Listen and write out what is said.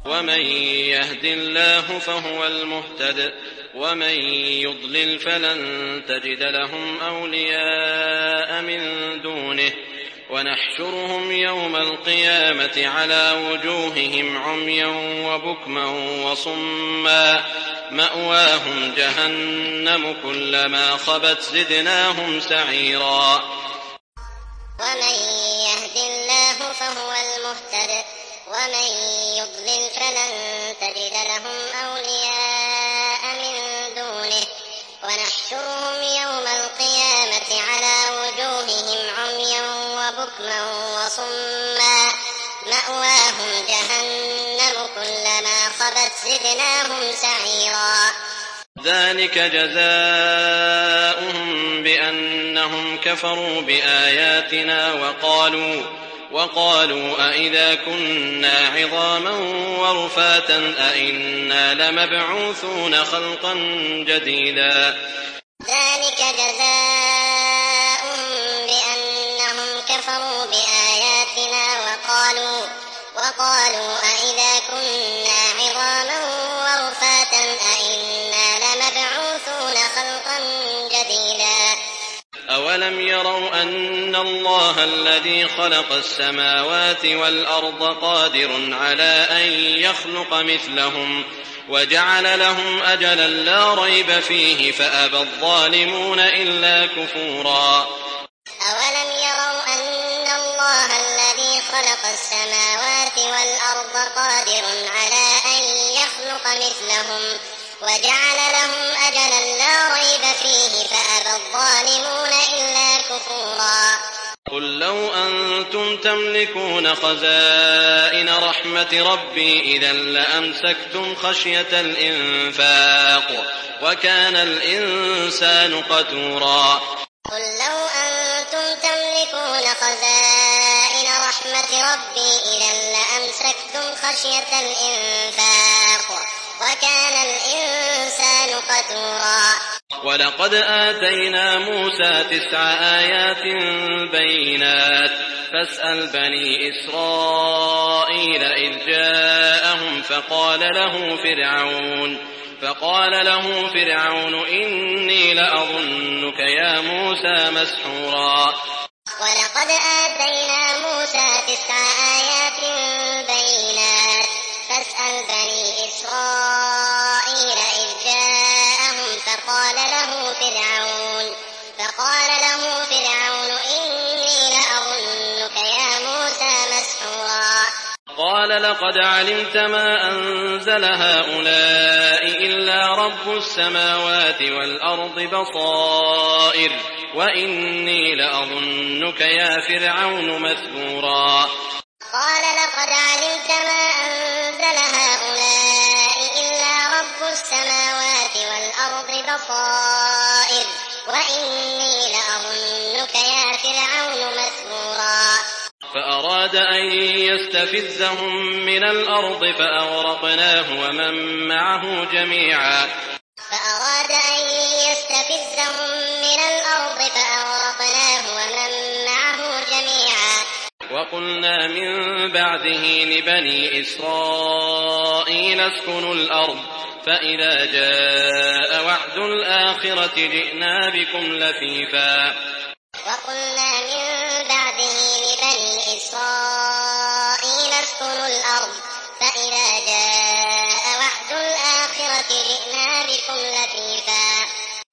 ومن يهد الله فهو المهتد ومن يضلل فلن تجد لهم أولياء من دونه ونحشرهم يوم القيامة على وجوههم عميا وبكما وصما مأواهم جهنم كلما خبت زدناهم سعيرا. ومن يهد الله فهو المهتد ومن يضلل فلن تجد لهم أولياء من دونه ونحشرهم يوم القيامة على وجوههم عميا وبكما وصما مأواهم جهنم كلما خبت زدناهم سعيرا. ذلك جزاؤهم بأنهم كفروا بآياتنا وقالوا أئذا كنا عظاما ورفاتا أئنا لمبعوثون خلقا جديدا. ذلك جزاؤهم بأنهم كفروا بآياتنا وقالوا أئذا كنا عظاما ورفاتا أئنا لمبعوثون خلقا جديدا. أولم يروا أن الله الذي خلق السماوات والأرض قادر على أن يخلق مثلهم وجعل لهم أجلا لا ريب فيه فأبى الظالمون إلا كفورا. أولم يروا أن الله الذي خلق السماوات والأرض قادر على أن يخلق مثلهم وجعل لهم أجلا لا ريب فيه فأبى الظالمون إلا كفورا. قل لو أنتم تملكون خزائن رحمة ربي إذا لأمسكتم خشية الإنفاق وكان الإنسان قتورا. قل لو أنتم تملكون خزائن رحمة ربي إذا لأمسكتم خشية الإنفاق وكان الإنسان قتورا. ولقد آتينا موسى 9 آيات بينات فاسأل بني إسرائيل إذ جاءهم فقال له فرعون إني لأظنك يا موسى مسحورا. ولقد آتينا موسى 9 آيات بينات فاسأل بني إسرائيل إذ جاءهم فقال له فرعون إني لأظنك يا موسى مسحورا. قال لقد علمت ما أنزل هؤلاء إلا رب السماوات والأرض بصائر وإني لأظنك يا فرعون مثبورا. قال لقد علمت ما أنزل هؤلاء إلا رب السماوات والأرض بصائر وإني لأظنك يا فرعون مثبورا. فأراد أن يستفزهم من الأرض فأغرقناه ومن معه جميعا. وقلنا من بعده لبني إسرائيل اسكنوا الأرض فإذا جاء وعد الآخرة جئنا بكم لفيفا.